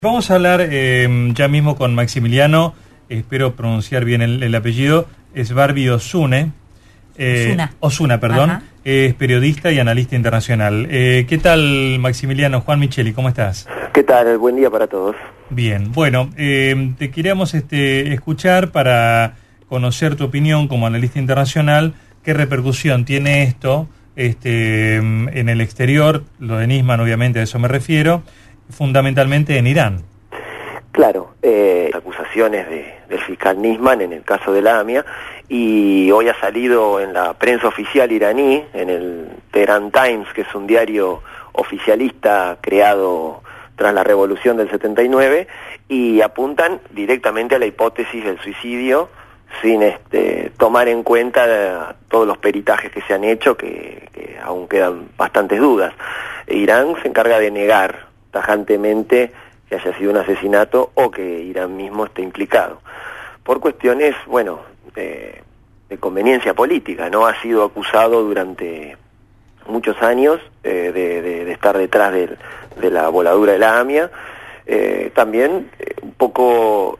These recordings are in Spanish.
Vamos a hablar ya mismo con Maximiliano, espero pronunciar bien el apellido, es Barbi Osune. Osuna, perdón, es periodista y analista internacional. ¿Qué tal, Maximiliano? Juan Micheli, ¿cómo estás? ¿Qué tal? Buen día para todos. Bien, bueno, te queríamos escuchar para conocer tu opinión como analista internacional. ¿Qué repercusión tiene esto en el exterior? Lo de Nisman, obviamente, a eso me refiero. Fundamentalmente en Irán. Claro, acusaciones del fiscal Nisman en el caso de la AMIA, y hoy ha salido en la prensa oficial iraní, en el Tehran Times, que es un diario oficialista creado tras la revolución del 79, y apuntan directamente a la hipótesis del suicidio, sin tomar en cuenta todos los peritajes que se han hecho, que aún quedan bastantes dudas. Irán se encarga de negar tajantemente que haya sido un asesinato o que Irán mismo esté implicado. Por cuestiones, de conveniencia política, ¿no? Ha sido acusado durante muchos años de estar detrás de la voladura de la AMIA, también un poco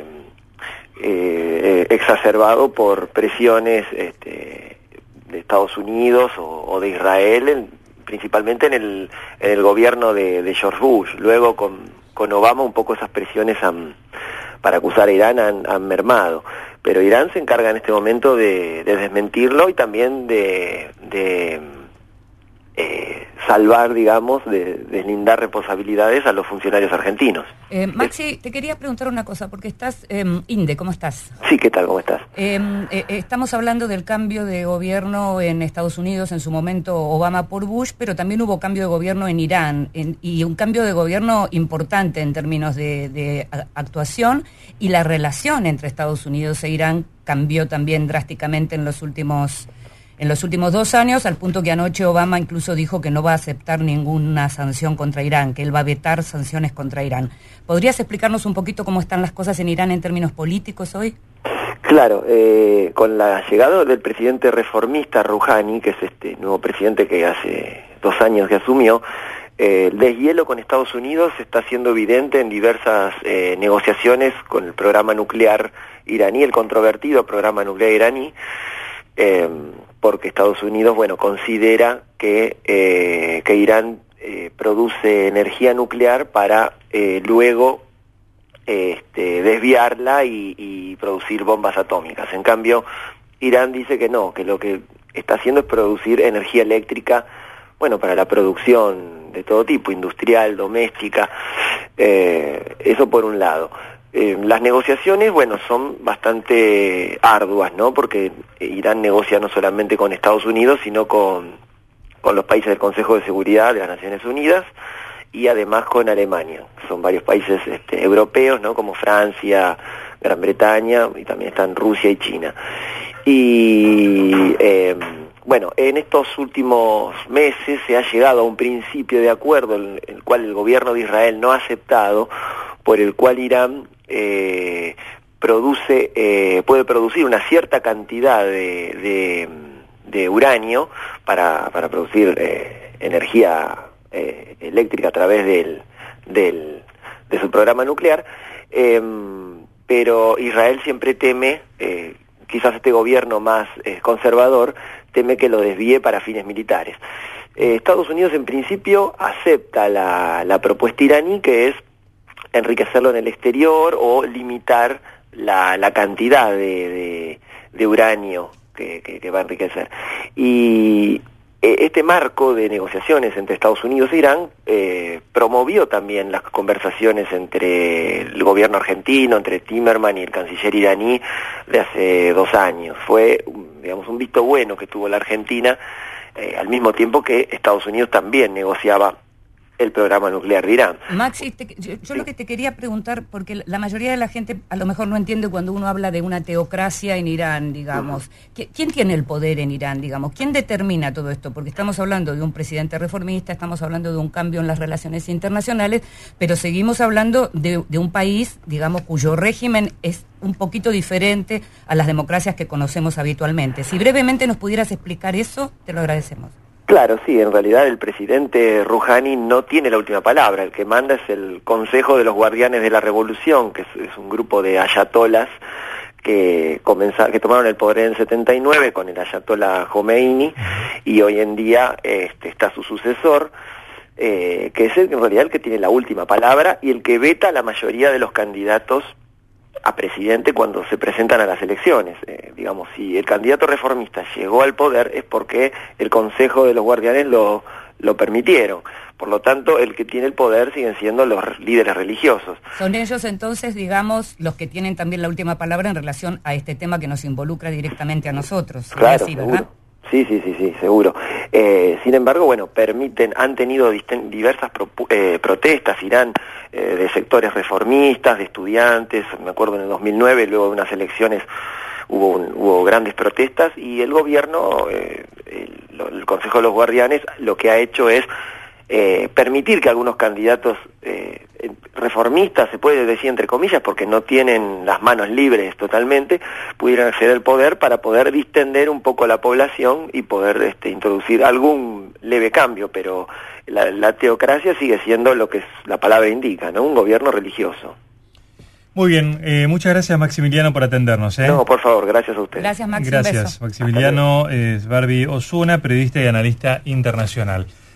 exacerbado por presiones de Estados Unidos o de Israel, principalmente en el gobierno de George Bush. Luego con Obama un poco esas presiones para acusar a Irán han mermado, pero Irán se encarga en este momento de desmentirlo y también de salvar, digamos, de deslindar responsabilidades a los funcionarios argentinos. Maxi, te quería preguntar una cosa, porque estás, Inde, ¿cómo estás? Sí, ¿qué tal? ¿Cómo estás? Estamos hablando del cambio de gobierno en Estados Unidos, en su momento Obama por Bush, pero también hubo cambio de gobierno en Irán, y un cambio de gobierno importante en términos de actuación, y la relación entre Estados Unidos e Irán cambió también drásticamente en los últimos 2 años, al punto que anoche Obama incluso dijo que no va a aceptar ninguna sanción contra Irán, que él va a vetar sanciones contra Irán. ¿Podrías explicarnos un poquito cómo están las cosas en Irán en términos políticos hoy? Claro, con la llegada del presidente reformista Rouhani, que es este nuevo presidente que hace 2 años que asumió, el deshielo con Estados Unidos está siendo evidente en diversas negociaciones con el programa nuclear iraní, el controvertido programa nuclear iraní, porque Estados Unidos, considera que Irán produce energía nuclear para luego desviarla y producir bombas atómicas. En cambio, Irán dice que no, que lo que está haciendo es producir energía eléctrica, para la producción de todo tipo, industrial, doméstica, eso por un lado. Las negociaciones, son bastante arduas, ¿no? Porque Irán negocia no solamente con Estados Unidos, sino con los países del Consejo de Seguridad de las Naciones Unidas y además con Alemania. Son varios países europeos, ¿no? Como Francia, Gran Bretaña, y también están Rusia y China. Y en estos últimos meses se ha llegado a un principio de acuerdo, el cual el gobierno de Israel no ha aceptado, por el cual Irán puede producir una cierta cantidad de uranio para producir energía eléctrica a través de su programa nuclear, pero Israel siempre teme, quizás este gobierno más conservador, teme que lo desvíe para fines militares. Estados Unidos en principio acepta la propuesta iraní, que es enriquecerlo en el exterior o limitar la cantidad de uranio que va a enriquecer. Y este marco de negociaciones entre Estados Unidos e Irán promovió también las conversaciones entre el gobierno argentino, entre Timerman y el canciller iraní de hace 2 años. Fue, un visto bueno que tuvo la Argentina, al mismo tiempo que Estados Unidos también negociaba el programa nuclear de Irán. Maxi, yo lo que te quería preguntar, porque la mayoría de la gente a lo mejor no entiende cuando uno habla de una teocracia en Irán, digamos. ¿Quién tiene el poder en Irán, digamos? ¿Quién determina todo esto? Porque estamos hablando de un presidente reformista, estamos hablando de un cambio en las relaciones internacionales, pero seguimos hablando de un país, digamos, cuyo régimen es un poquito diferente a las democracias que conocemos habitualmente. Si brevemente nos pudieras explicar eso, te lo agradecemos. Claro, sí, en realidad el presidente Rouhani no tiene la última palabra, el que manda es el Consejo de los Guardianes de la Revolución, que es un grupo de ayatolas que tomaron el poder en el 79 con el ayatollah Khomeini, y hoy en día está su sucesor, que es en realidad el que tiene la última palabra y el que veta a la mayoría de los candidatos a presidente cuando se presentan a las elecciones. Digamos, si el candidato reformista llegó al poder es porque el Consejo de los Guardianes lo permitieron. Por lo tanto, el que tiene el poder siguen siendo los líderes religiosos. Son ellos entonces, digamos, los que tienen también la última palabra en relación a este tema que nos involucra directamente a nosotros. Claro, así, seguro. ¿verdad? Sí, seguro. Sin embargo, bueno, han tenido diversas protestas, Irán, de sectores reformistas, de estudiantes. Me acuerdo en el 2009, luego de unas elecciones, hubo grandes protestas, y el gobierno, el Consejo de los Guardianes, lo que ha hecho es permitir que algunos candidatos reformistas, se puede decir entre comillas, porque no tienen las manos libres totalmente, pudieran acceder al poder para poder distender un poco la población y poder introducir algún leve cambio, pero la teocracia sigue siendo lo que la palabra indica, ¿no? Un gobierno religioso. Muy bien, muchas gracias Maximiliano por atendernos. No, por favor, gracias a usted. Gracias, Maxi. Gracias, Maximiliano Sbarbi Osuna, periodista y analista internacional.